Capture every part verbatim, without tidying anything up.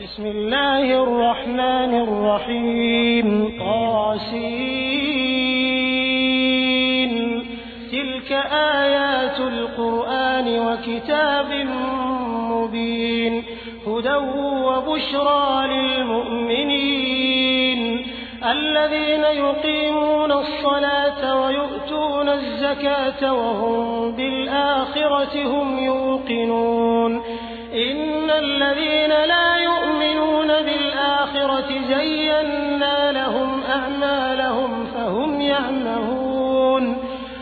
بسم الله الرحمن الرحيم. طاسين. تلك آيات القرآن وكتاب مبين. هدى وبشرى للمؤمنين الذين يقيمون الصلاة ويؤتون الزكاة وهم بالآخرة هم يوقنون. إن الذين لا يؤمنون بالآخرة زينا لهم أعمالهم فهم يعمهون.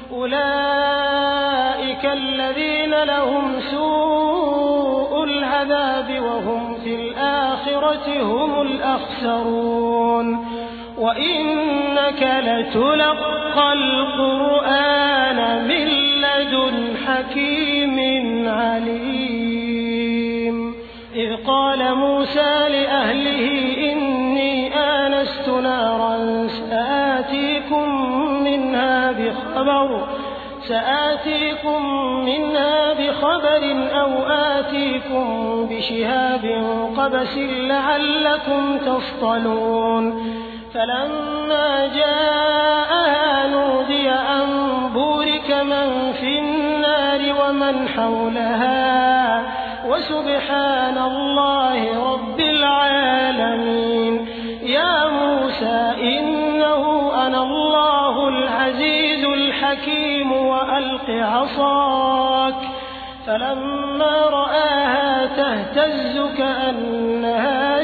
أولئك الذين لهم سوء العذاب وهم في الآخرة هم الأخسرون. وإنك لتلقى القرآن من لدن حكيم عليم. إذ قال موسى لأهله إني آنست نارا سآتيكم منها بخبر سآتيكم منها بخبر أو آتيكم بشهاب قبس لعلكم تصطلون. فلما جاءها نودي أن بورك من في النار ومن حولها وسبحان الله رب العالمين. يا موسى إنه أنا الله العزيز الحكيم وألق عصاك. فلما رآها تهتز كأنها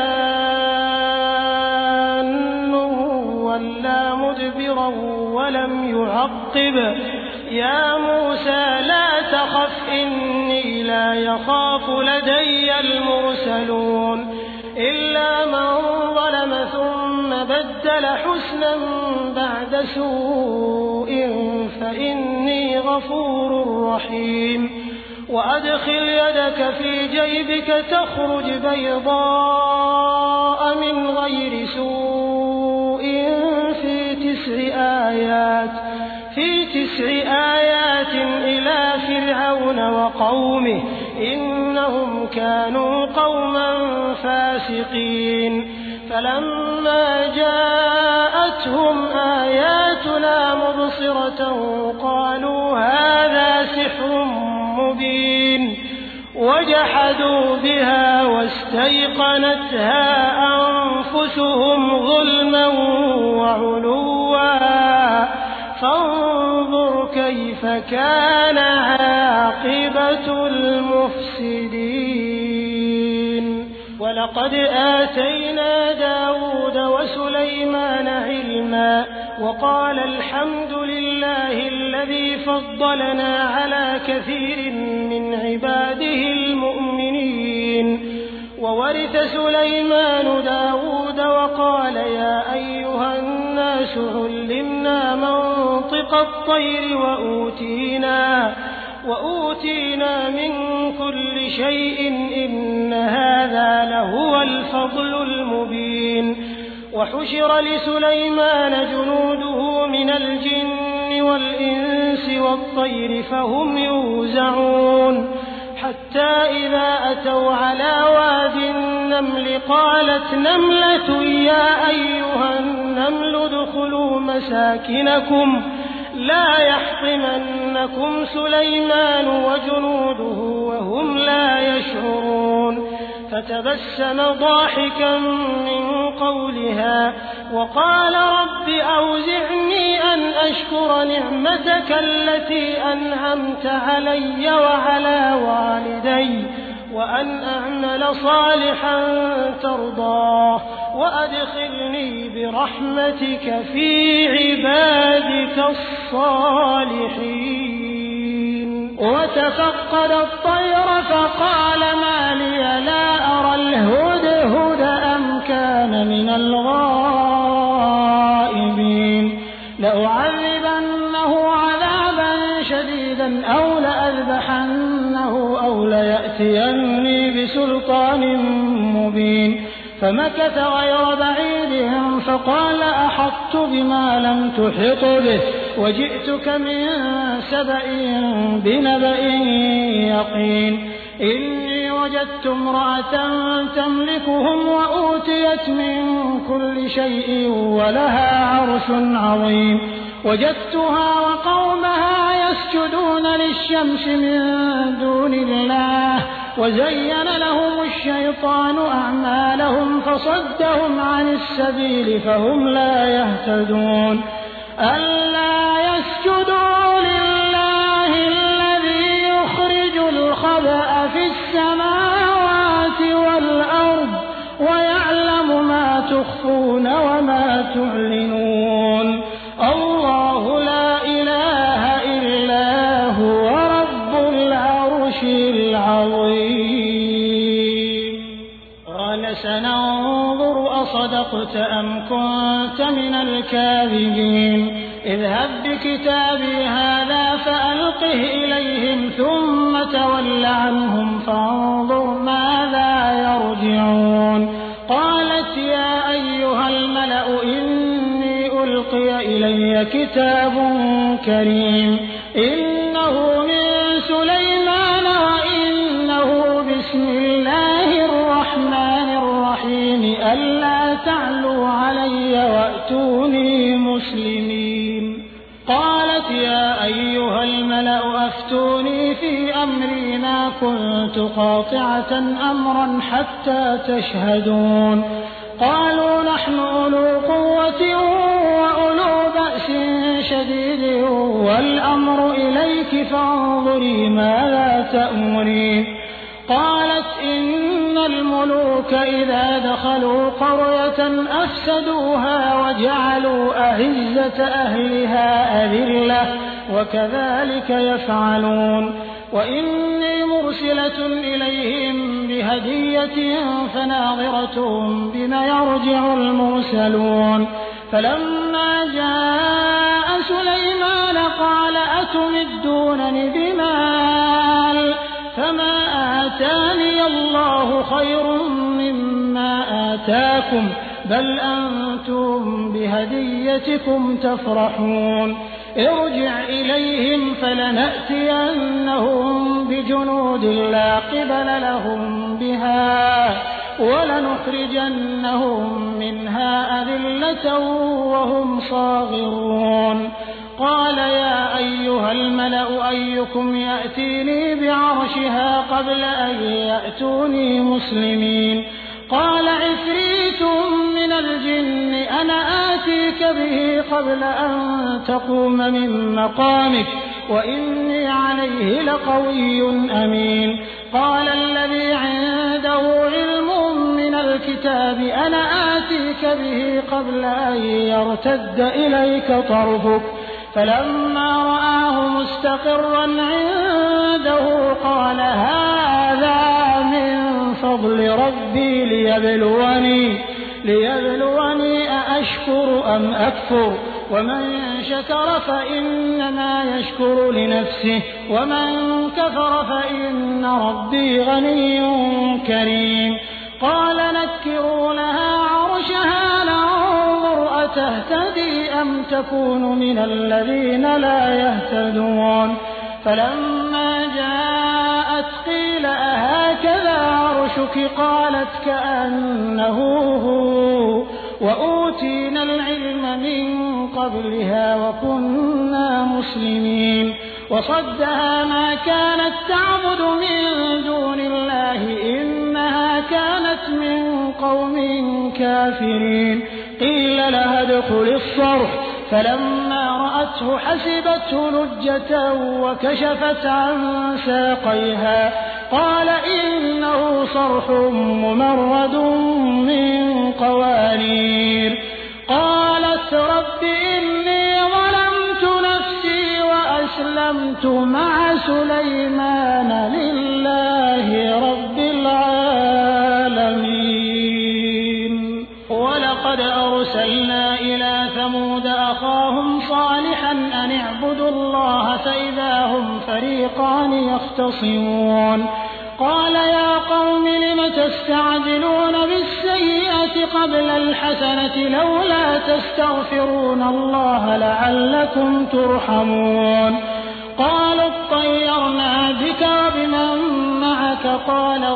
جان ولا مدبرا ولم يعقب. يا موسى لا تخف إني لا يخاف لدي المرسلون. إلا من ظلم ثم بدل حسنا بعد سوء فإني غفور رحيم. وأدخل يدك في جيبك تخرج بيضاء من غير سوء في تسع آيات في تسع آيات إلى فرعون وقومه إنهم كانوا قوما فاسقين. فلما جاءتهم آياتنا مبصرة قالوا هذا سحر مبين. وجحدوا بها واستيقنتها أنفسهم ظلما وعلوا. فانظر كيف كان عاقبة المفسدين. ولقد آتينا داود وسليمان علما وقال الحمد لله الذي فضلنا على كثير من عباده المؤمنين. وورث سليمان داود وقال يا أيها الناس علمنا منطق الطير وأوتينا, وأوتينا من كل شيء إن هذا لهو الفضل المبين. وحشر لسليمان جنوده من الجن والإنس والطير فهم يوزعون. حتى إذا أتوا على واد النمل قالت نملة يا أيها النمل ادخلوا مساكنكم لا يحطمنكم سليمان وجنوده وهم لا يشعرون. فتبسم ضاحكا من قولها وقال رب أوزعني أن أشكر نعمتك التي أنعمت علي وعلى والدي وأن أعمل صالحا ترضاه وأدخلني برحمتك في عبادك الصالحين. وتفقد الطير فقال ما لي لا أرى الهدهد أم كان من الغائبين. لأعذبنه عذابا شديدا أو لأذبحنه أو ليأتيني بسلطان مبين. فمكث غير بعيد فقال أحطت بما لم تحط به وجئتك من سبأ بنبأ يقين. إني وجدت امرأة تملكهم وأوتيت من كل شيء ولها عرش عظيم وجدتها وقومها يسجدون للشمس من دون الله وزين لهم الشيطان أعمالهم فصدهم عن السبيل فهم لا يهتدون ألا يسجدوا لله الذي يخرج الخبأ في السماوات والأرض ويعلم ما تخفون وما تعلنون الله لا إله إلا هو رب العرش العظيم قال سننظر أصدقت أم كنت من الكاذبين اذهب بكتابي هذا فألقه إليهم ثم تول عنهم فانظر ماذا يرجعون قالت يا أيها الملأ إني ألقي إلي كتاب كريم إنه من سليمان وإنه بسم الله الرحمن الرحيم ألا تعلوا علي وأتوني مسلمين قالت يا أيها الملأ أفتوني في أمري ما كنت قاطعة أمرا حتى تشهدون قالوا نحن أولو قوة وأولو بأس شديد والأمر إليك فانظري ماذا تأمرين قالت إن الملوك إذا دخلوا قرية أفسدوها وجعلوا أعزة أهلها أذلة وكذلك يفعلون وإني مرسلة إليهم بهدية فناظرة بما يرجع المرسلون فلما جاء سليمان قال أتمدونني بمال فما آتاني الله خير مما آتاكم بل أنتم بهديتكم تفرحون ارجع إليهم فلنأتينهم بجنود لا قبل لهم بها ولنخرجنهم منها أذلة وهم صاغرون قال يا أيها الملأ أيكم يأتيني بعرشها قبل أن يأتوني مسلمين قال عفريت من الجن أنا آتيك به قبل أن تقوم من مقامك وإني عليه لقوي أمين قال الذي عنده علم من الكتاب أنا آتيك به قبل أن يرتد إليك طرفك فلما رآه مستقرا عنده قال هذا من فضل ربي ليبلوني ليبلوني أأشكر أم أكفر ومن شكر فإنما يشكر لنفسه ومن كفر فإن ربي غني كريم قال نكروا لها عرشها ننظر أتهتدي أم تكون من الذين لا يهتدون فلما جاءت قيل أهكذا عرشك قالت كأنه هو وأوتينا العلم من قبلها وكنا مسلمين وصدها ما كانت تعبد من دون الله إنها كانت من قوم كافرين قيل لها ادخل الصرح فلما رأته حسبته لجة وكشفت عن ساقيها قال إنه صرح ممرد من قوارير قالت رب إني ظلمت نفسي وأسلمت مع سليمان لله رب العالمين ولقد أرسلنا إلى ثمود أخاهم صالحا أن اعبدوا الله فإذا هم فريقان يختصمون قال يا قوم لم تستعجلون بالسيئة قبل الحسنة لولا تستغفرون الله لعلكم ترحمون قالوا اطيرنا بك وبمن معك قال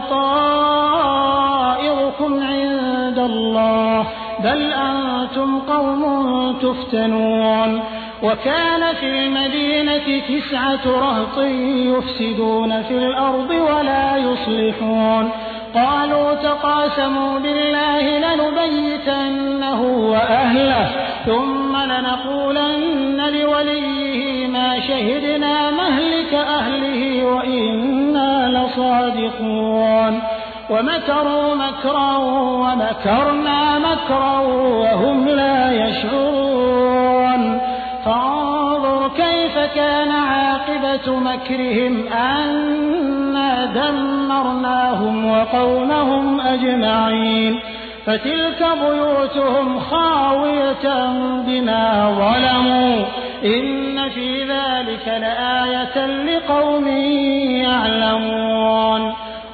طائركم عند الله بل أنتم قوم تفتنون وكان في المدينة تسعة رهط يفسدون في الأرض ولا يصلحون قالوا تقاسموا بالله لنبيتنه وأهله ثم لنقولن لوليه ما شهدنا مهلك أهله وإنا لصادقون ومكروا مكرا ومكرنا مكرا وهم لا يشعرون فانظر كيف كان عاقبة مكرهم أنا دمرناهم وقومهم أجمعين فتلك بيوتهم خاوية بما ظلموا إن في ذلك لآية لقوم يعلمون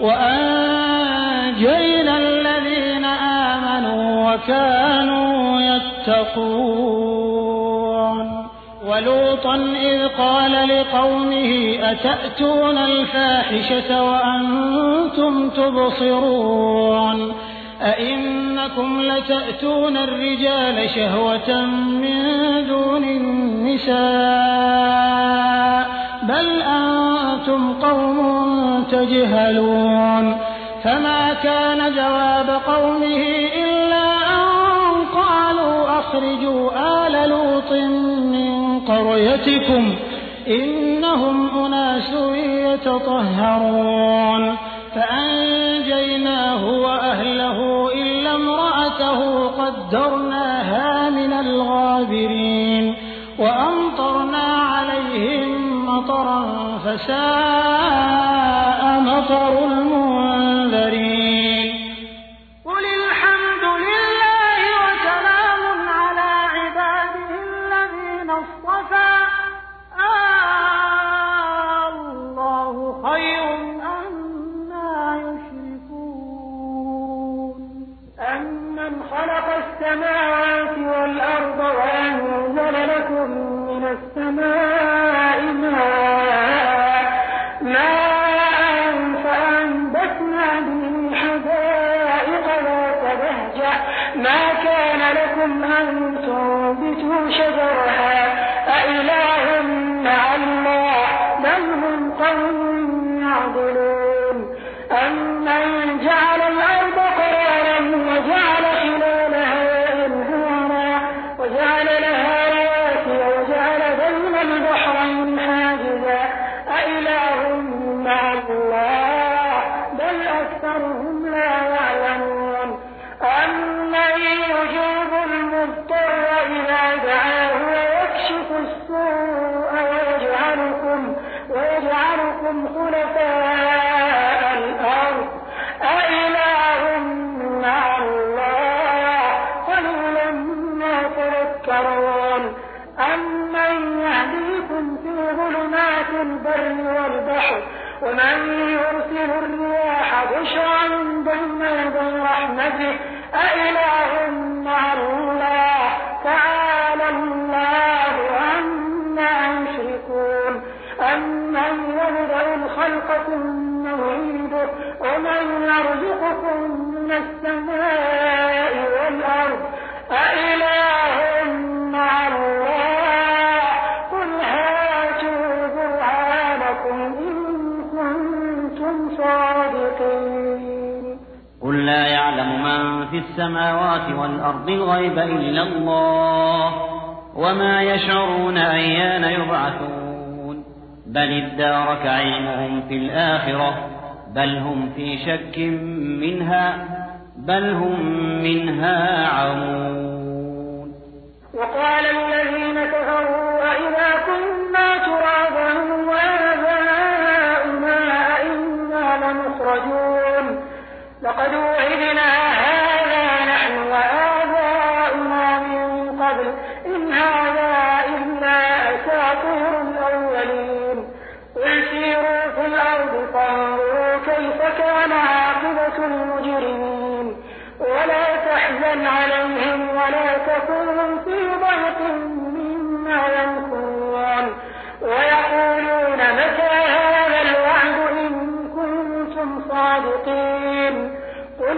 وأنجينا الذين آمنوا وكانوا يتقون ولوطا إذ قال لقومه أتأتون الفاحشة وأنتم تبصرون أئنكم لتأتون الرجال شهوة من دون النساء بل أنتم قوم تجهلون فما كان جواب قومه إلا أن قالوا أخرجوا آل لوط من قريتكم إنهم أناس يتطهرون فأنجيناه وأهله إلا امرأته قدرناها من الغابرين وأمطرنا عليهم مطرا فساء مطر المنذرين قل الحمد لله وسلام على عباده الذين اصطفى الله خير أما يشركون أمن خلق السماوات والأرض وأنزل لكم من السماء ماء فأنبتنا به حدائق ذات بهجة ما كان لكم أن تنبتوا شجرها أإله مع الله بل هم قوم يعدلون أمن جعل الأرض قرارا وجعل خلالها أنهارا وجعل لها رواسي وجعل بين البحرين حاجزا أإله مع الله بل أكثرهم لا يعلمون أمن يجيب المضطر إذا دعاه ويكشف السوء ويجعلكم ويجعلكم خلفاء الأرض أإله مع الله قليلا ما تذكرون أمن يهديكم في ظلمات البر والبحر ومن يرسل الرياح بشرا بين يدي رحمته أإله مع الله تعالى الله عما يشركون أمن يبدأ الخلق ثم يعيده ومن يرزقكم من السماء والأرض أإله مع الله قل هاتوا برهانكم إن كنتم صادقين قل لا يعلم من في السماوات والأرض الغيب إلا الله وما يشعرون أيان يبعثون بل ادارك علمهم في الآخرة بل هم في شك منها بل هم منها عمون وقال الذين كفروا أئذا كنا ترابا وآباؤنا أئنا لمخرجون لقد وعدنا هذا نحن وآباؤنا من قبل إن هذا إلا أساطير الأولين قل سيروا في الأرض فانظروا كيف كان عاقبة المجرمين ولا تحزن عليهم ولا تكن في ضيق مما يمكرون ويقولون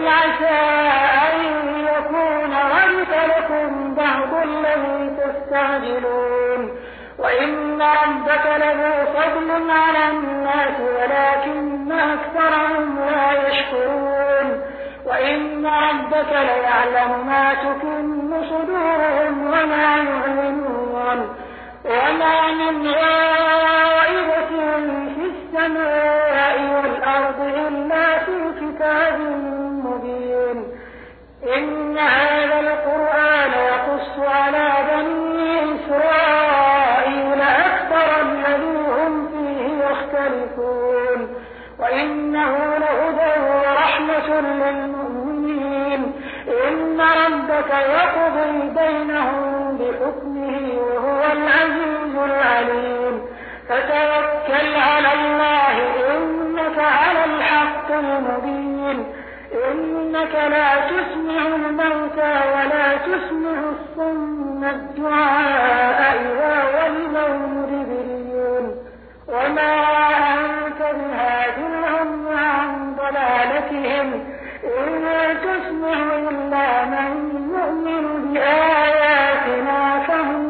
قل عسى أن يكون ردف لكم بعض الذي تستعجلون وإن ربك لذو فضل على الناس ولكن أكثرهم لا يشكرون وإن ربك ليعلم ما تكن صدورهم وما يعلنون وما من غائبة في السماء والأرض إلا في كتاب مبين إن هذا القرآن يقص على بني إسرائيل أكثر الذي هم فيه يختلفون وإنه لهدى ورحمة للمؤمنين إن ربك يقضي بينهم بحكمه وهو العزيز العليم فتوكل على الله إنك على الحق المبين إنك لا تسمع الموتى ولا تسمع الصم الدعاء إذا ولوا مدبرين وما أنت بهاد العمي عن ضلالتهم إن تسمع إلا من يؤمن بآياتنا فهم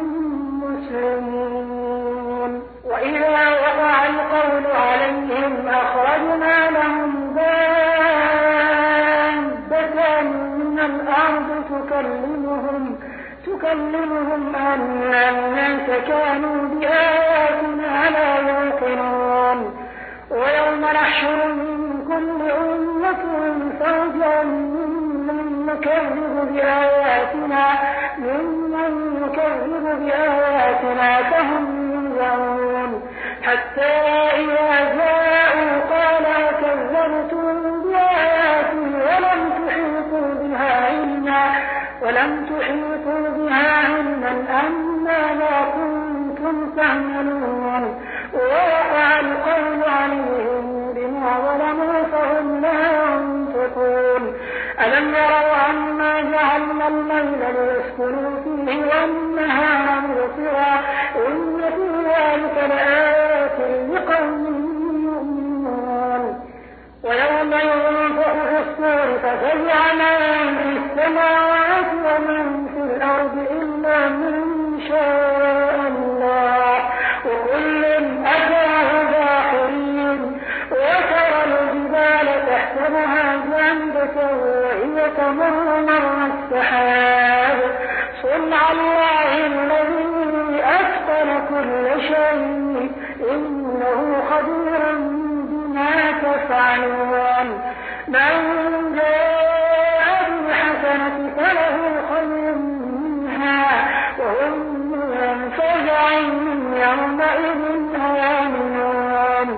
مسلمون وإذا وقع القول عليهم أخرجنا لهم دابة من الأرض تكلمهم تكلمهم أن الناس كانوا بآياتنا لا يوقنون ويوم نحشر من كل أمة فوجا ممن يكذب بآياتنا ممن يكذب بآياتنا فهم ينظرون حتى إذا جاءوا قال كذبتم بآياتي ولم تحيطوا بها علما ولم تحيطوا بها علما أما كنتم تعملون ووقع القول عليهم بما ظلموا فهم لا ينطقون ألم يروا أنا جعلنا الليل ليسكنوا فيه والنهار مبصرا إن في ذلك لآيات لقوم يؤمنون ويوم ينفخ في الصور ففزع من في السماوات ومن في الأرض إلا من شاء الله وكل أتاه داخرين وترى الجبال تحسبها جامدة وهي تمر مر السحاب صنع الله الذي أتقن كل شيء إنه خبير بما تفعلون من جاء بالحسنة فله خير منها وهم من فزع يومئذ آمنون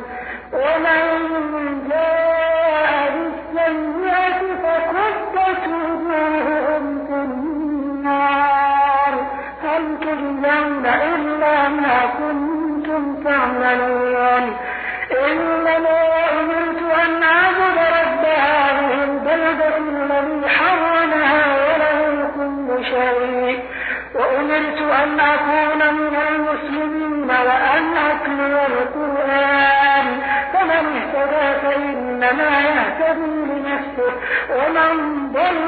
ومن جاء بالسيئة فكبت وجوههم في النار هل تجزون إلا ما كنتم تعملون إنما أمرت أن أعبد رب هذه البلدة الذي حرمها وله كل شيء وأمرت أن أكون من المسلمين وأن أتلو القرآن فمن اهتدى فإنما يهتدي لنفسه ومن ضل